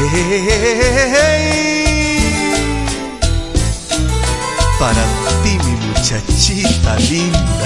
Hey, para ti, mi muchachita linda.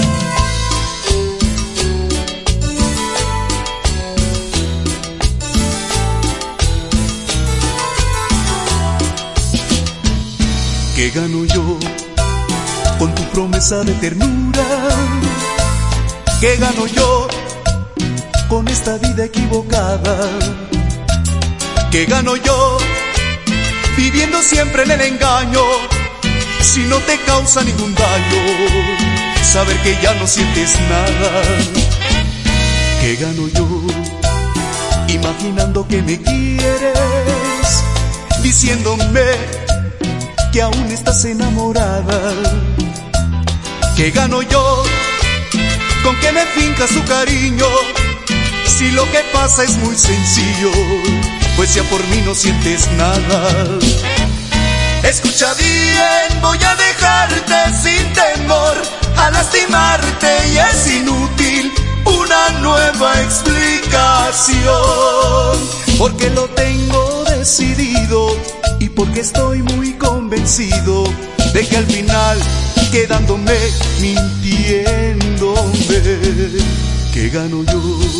¿Qué gano yo con tu promesa de ternura? ¿Qué gano yo con esta vida equivocada? ¿Qué gano yo viviendo siempre en el engaño? Si no te causa ningún daño saber que ya no sientes nada. ¿Qué gano yo imaginando que me quieres, diciéndome que aún estás enamorada? ¿Qué gano yo con que me finjas tu cariño, si lo que pasa es muy sencillo, pues ya por mí no sientes nada? Escucha bien, voy a dejarte sin temor a lastimarte y es inútil una nueva explicación, porque lo tengo decidido y porque estoy muy convencido de que al final quedándome mintiéndome, ¿qué gano yo?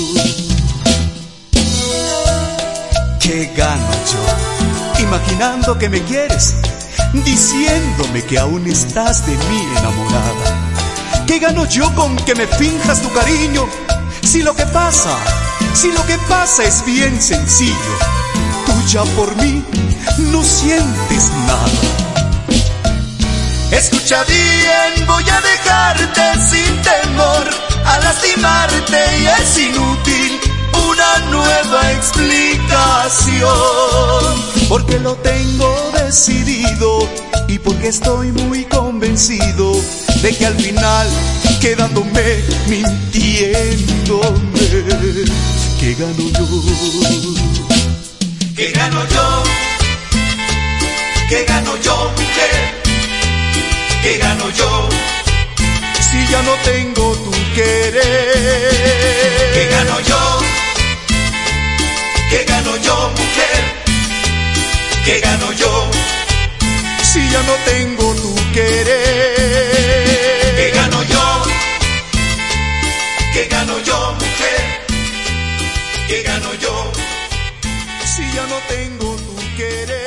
¿Qué gano yo imaginando que me quieres, diciéndome que aún estás de mí enamorada? ¿Qué gano yo con que me finjas tu cariño, si lo que pasa es bien sencillo, tú ya por mí no sientes nada? Escucha bien, voy a dejarte sin temor a lastimarte y es inútil una nueva explicación, porque lo tengo decidido y porque estoy muy convencido de que al final quedándome mintiéndome, ¿qué gano yo? ¿Qué gano yo? ¿Qué gano yo, mujer? ¿Qué gano yo? Si ya no tengo tu querer. ¿Qué gano yo? ¿Qué gano yo, mujer? ¿Qué gano yo? Si ya no tengo tu querer. ¿Qué gano yo? ¿Qué gano yo, mujer? ¿Qué gano yo? Si ya no tengo tu querer.